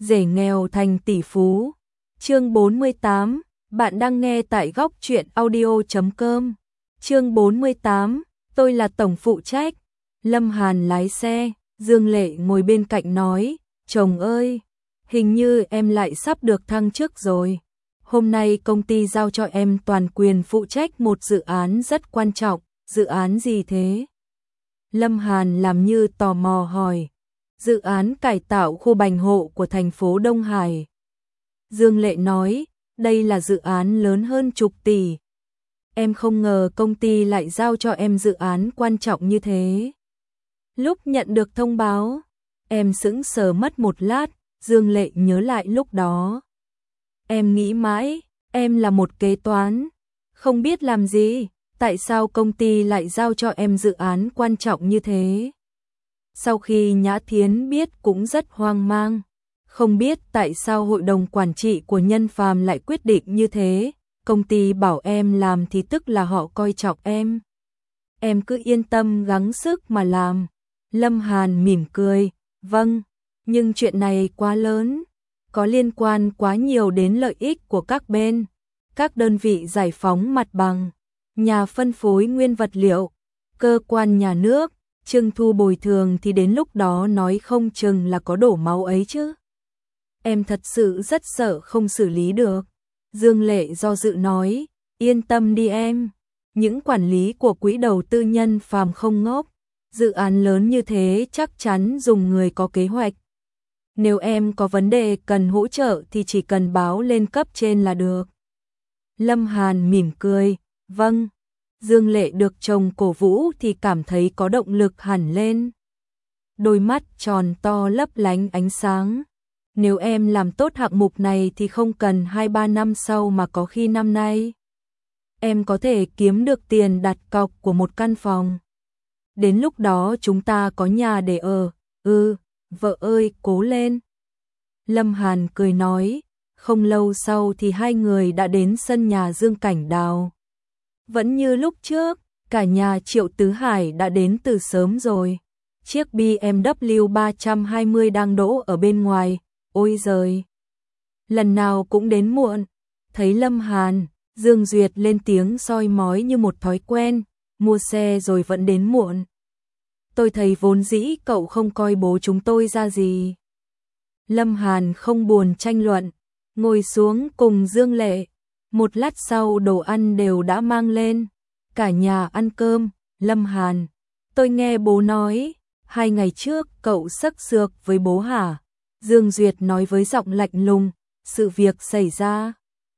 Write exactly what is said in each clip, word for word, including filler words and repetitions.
Rể nghèo thành tỷ phú. Chương bốn mươi tám, bạn đang nghe tại góc truyện audio chấm com. Chương bốn mươi tám, tôi là tổng phụ trách. Lâm Hàn lái xe, Dương Lệ ngồi bên cạnh nói, chồng ơi, hình như em lại sắp được thăng chức rồi. Hôm nay công ty giao cho em toàn quyền phụ trách một dự án rất quan trọng. Dự án gì thế? Lâm Hàn làm như tò mò hỏi. Dự án cải tạo khu bành hộ của thành phố Đông Hải. Dương Lệ nói, đây là dự án lớn hơn chục tỷ. Em không ngờ công ty lại giao cho em dự án quan trọng như thế. Lúc nhận được thông báo, em sững sờ mất một lát, Dương Lệ nhớ lại lúc đó. Em nghĩ mãi, em là một kế toán, không biết làm gì, tại sao công ty lại giao cho em dự án quan trọng như thế. Sau khi Nhã Thiến biết cũng rất hoang mang, không biết tại sao hội đồng quản trị của Nhân Phàm lại quyết định như thế, công ty bảo em làm thì tức là họ coi trọng em. Em cứ yên tâm gắng sức mà làm. Lâm Hàn mỉm cười, vâng, nhưng chuyện này quá lớn, có liên quan quá nhiều đến lợi ích của các bên, các đơn vị giải phóng mặt bằng, nhà phân phối nguyên vật liệu, cơ quan nhà nước, trưng thu bồi thường thì đến lúc đó nói không chừng là có đổ máu ấy chứ. Em thật sự rất sợ không xử lý được. Dương Lệ do dự nói, yên tâm đi em, những quản lý của quỹ đầu tư Nhân Phàm không ngốc, dự án lớn như thế chắc chắn dùng người có kế hoạch. Nếu em có vấn đề cần hỗ trợ thì chỉ cần báo lên cấp trên là được. Lâm Hàn mỉm cười, vâng. Dương Lệ được chồng cổ vũ thì cảm thấy có động lực hẳn lên. Đôi mắt tròn to lấp lánh ánh sáng. Nếu em làm tốt hạng mục này thì không cần hai ba năm sau mà có khi năm nay. Em có thể kiếm được tiền đặt cọc của một căn phòng. Đến lúc đó chúng ta có nhà để ở. Ừ, vợ ơi, cố lên. Lâm Hàn cười nói. Không lâu sau thì hai người đã đến sân nhà Dương Cảnh Đào. Vẫn như lúc trước, cả nhà Triệu Tứ Hải đã đến từ sớm rồi. Chiếc bê em vê ba trăm hai mươi đang đỗ ở bên ngoài. Ôi giời! Lần nào cũng đến muộn. Thấy Lâm Hàn, Dương Duyệt lên tiếng soi mói như một thói quen. Mua xe rồi vẫn đến muộn. Tôi thấy vốn dĩ cậu không coi bố chúng tôi ra gì. Lâm Hàn không buồn tranh luận, ngồi xuống cùng Dương Lệ. Một lát sau đồ ăn đều đã mang lên. Cả nhà ăn cơm. Lâm Hàn, tôi nghe bố nói, hai ngày trước cậu xắc xược với bố hả? Dương Duyệt nói với giọng lạnh lùng, sự việc xảy ra.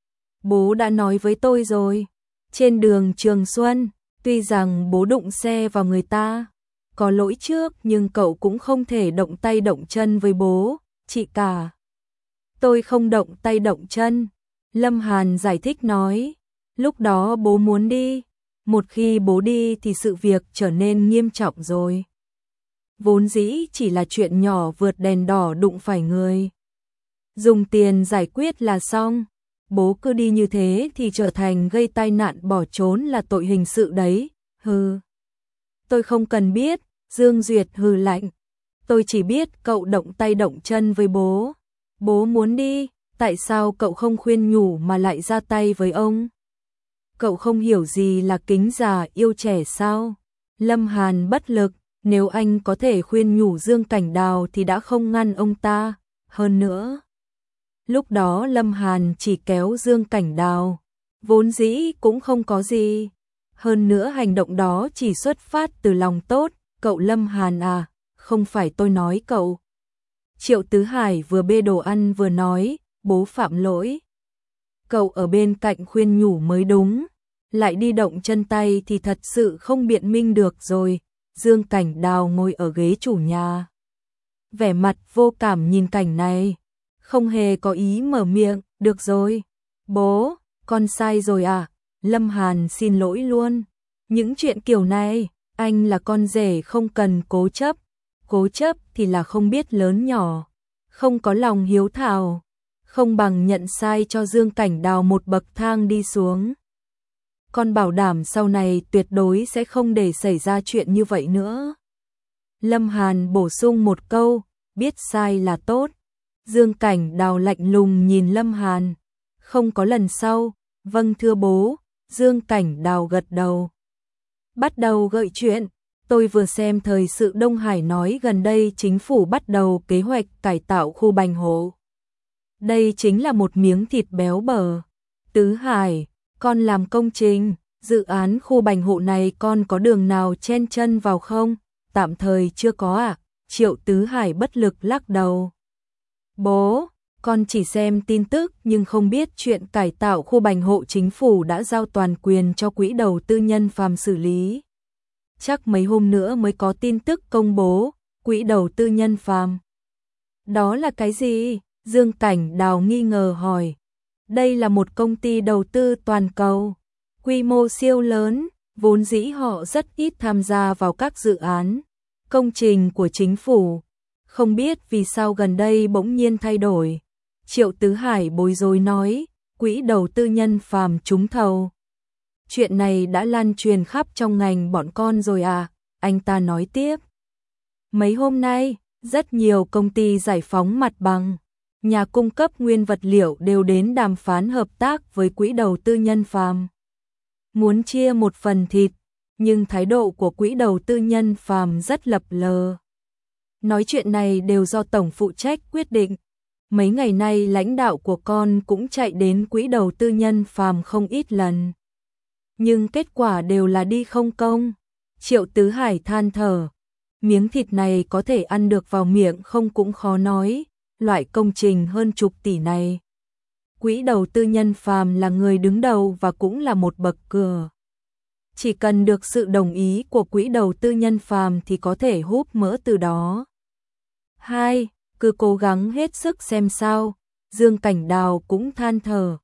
Bố đã nói với tôi rồi. Trên đường Trường Xuân, tuy rằng bố đụng xe vào người ta, có lỗi trước nhưng cậu cũng không thể động tay động chân với bố, chị cả. Tôi không động tay động chân. Lâm Hàn giải thích nói, lúc đó bố muốn đi, một khi bố đi thì sự việc trở nên nghiêm trọng rồi. Vốn dĩ chỉ là chuyện nhỏ vượt đèn đỏ đụng phải người. Dùng tiền giải quyết là xong, bố cứ đi như thế thì trở thành gây tai nạn bỏ trốn là tội hình sự đấy, hừ. Tôi không cần biết, Dương Duyệt hừ lạnh. Tôi chỉ biết cậu động tay động chân với bố. Bố muốn đi. Tại sao cậu không khuyên nhủ mà lại ra tay với ông? Cậu không hiểu gì là kính già yêu trẻ sao? Lâm Hàn bất lực, nếu anh có thể khuyên nhủ Dương Cảnh Đào thì đã không ngăn ông ta. Hơn nữa, lúc đó Lâm Hàn chỉ kéo Dương Cảnh Đào, vốn dĩ cũng không có gì. Hơn nữa hành động đó chỉ xuất phát từ lòng tốt. Cậu Lâm Hàn à, không phải tôi nói cậu. Triệu Tứ Hải vừa bê đồ ăn vừa nói, bố phạm lỗi. Cậu ở bên cạnh khuyên nhủ mới đúng, lại đi động chân tay thì thật sự không biện minh được rồi. Dương Cảnh Đào ngồi ở ghế chủ nhà, vẻ mặt vô cảm nhìn cảnh này, không hề có ý mở miệng. Được rồi, bố, con sai rồi à? Lâm Hàn xin lỗi luôn. Những chuyện kiểu này, anh là con rể không cần cố chấp. Cố chấp thì là không biết lớn nhỏ, không có lòng hiếu thảo. Không bằng nhận sai cho Dương Cảnh Đào một bậc thang đi xuống. Con bảo đảm sau này tuyệt đối sẽ không để xảy ra chuyện như vậy nữa. Lâm Hàn bổ sung một câu, biết sai là tốt. Dương Cảnh Đào lạnh lùng nhìn Lâm Hàn. Không có lần sau. Vâng thưa bố. Dương Cảnh Đào gật đầu. Bắt đầu gợi chuyện. Tôi vừa xem thời sự Đông Hải nói gần đây chính phủ bắt đầu kế hoạch cải tạo khu Bành Hộ. Đây chính là một miếng thịt béo bở. Tứ Hải, con làm công trình, dự án khu Bành Hộ này con có đường nào chen chân vào không? Tạm thời chưa có ạ. À? Triệu Tứ Hải bất lực lắc đầu. Bố, con chỉ xem tin tức nhưng không biết chuyện cải tạo khu Bành Hộ chính phủ đã giao toàn quyền cho quỹ đầu tư nhân phàm xử lý. Chắc mấy hôm nữa mới có tin tức công bố, quỹ đầu tư nhân phàm. Đó là cái gì? Dương Cảnh Đào nghi ngờ hỏi. Đây là một công ty đầu tư toàn cầu, quy mô siêu lớn, vốn dĩ họ rất ít tham gia vào các dự án, công trình của chính phủ. Không biết vì sao gần đây bỗng nhiên thay đổi. Triệu Tứ Hải bối rối nói, quỹ đầu tư nhân phàm trúng thầu. Chuyện này đã lan truyền khắp trong ngành bọn con rồi à, anh ta nói tiếp. Mấy hôm nay, rất nhiều công ty giải phóng mặt bằng, nhà cung cấp nguyên vật liệu đều đến đàm phán hợp tác với quỹ đầu tư nhân phàm. Muốn chia một phần thịt, nhưng thái độ của quỹ đầu tư nhân phàm rất lập lờ. Nói chuyện này đều do tổng phụ trách quyết định. Mấy ngày nay lãnh đạo của con cũng chạy đến quỹ đầu tư nhân phàm không ít lần. Nhưng kết quả đều là đi không công. Triệu Tứ Hải than thở. Miếng thịt này có thể ăn được vào miệng không cũng khó nói. Loại công trình hơn chục tỷ này. Quỹ đầu tư nhân phàm là người đứng đầu và cũng là một bậc cửa. Chỉ cần được sự đồng ý của quỹ đầu tư nhân phàm thì có thể húp mỡ từ đó. Hai, cứ cố gắng hết sức xem sao. Dương Cảnh Đào cũng than thở.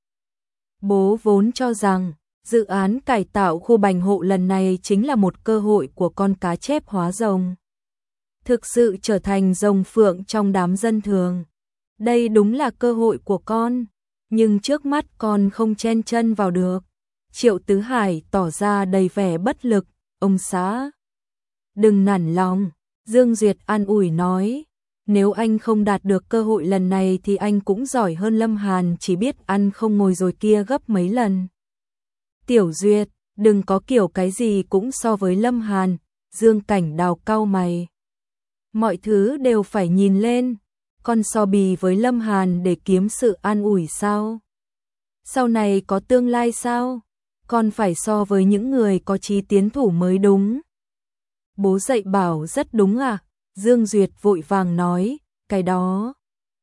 Bố vốn cho rằng dự án cải tạo khu Bành Hộ lần này chính là một cơ hội của con cá chép hóa rồng. Thực sự trở thành rồng phượng trong đám dân thường. Đây đúng là cơ hội của con, nhưng trước mắt con không chen chân vào được. Triệu Tứ Hải tỏ ra đầy vẻ bất lực. Ông xã, đừng nản lòng. Dương Duyệt an ủi nói, nếu anh không đạt được cơ hội lần này thì anh cũng giỏi hơn Lâm Hàn, chỉ biết ăn không ngồi rồi kia gấp mấy lần. Tiểu Duyệt, đừng có kiểu cái gì cũng so với Lâm Hàn. Dương Cảnh Đào cau mày. Mọi thứ đều phải nhìn lên. Con so bì với Lâm Hàn để kiếm sự an ủi sao? Sau này có tương lai sao? Con phải so với những người có chí tiến thủ mới đúng. Bố dạy bảo rất đúng à? Dương Duyệt vội vàng nói, cái đó.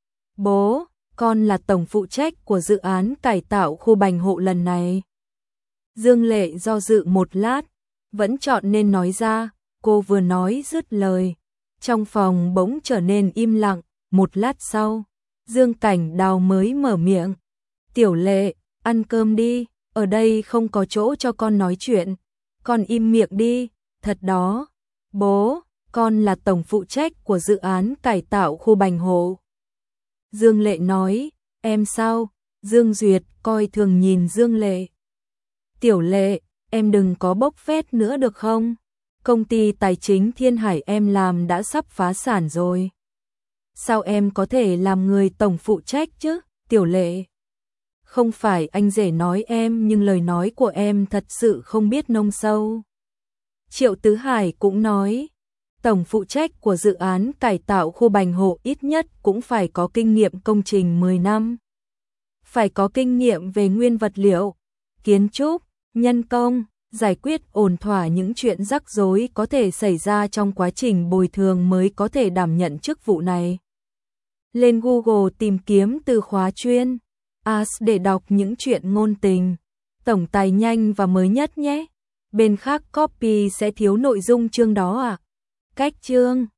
Bố, con là tổng phụ trách của dự án cải tạo khu Bành Hộ lần này. Dương Lệ do dự một lát, vẫn chọn nên nói ra. Cô vừa nói dứt lời, trong phòng bỗng trở nên im lặng. Một lát sau, Dương Cảnh Đào mới mở miệng. Tiểu Lệ, ăn cơm đi, ở đây không có chỗ cho con nói chuyện. Con im miệng đi, thật đó. Bố, con là tổng phụ trách của dự án cải tạo khu Bành Hộ. Dương Lệ nói, em sao? Dương Duyệt coi thường nhìn Dương Lệ. Tiểu Lệ, em đừng có bốc phét nữa được không? Công ty tài chính Thiên Hải em làm đã sắp phá sản rồi. Sao em có thể làm người tổng phụ trách chứ, Tiểu Lệ? Không phải anh rể nói em, nhưng lời nói của em thật sự không biết nông sâu. Triệu Tứ Hải cũng nói, tổng phụ trách của dự án cải tạo khu Bành Hộ ít nhất cũng phải có kinh nghiệm công trình mười năm. Phải có kinh nghiệm về nguyên vật liệu, kiến trúc, nhân công, giải quyết ổn thỏa những chuyện rắc rối có thể xảy ra trong quá trình bồi thường mới có thể đảm nhận chức vụ này. Lên Google tìm kiếm từ khóa chuyên As để đọc những chuyện ngôn tình, tổng tài nhanh và mới nhất nhé. Bên khác copy sẽ thiếu nội dung chương đó à? Cách chương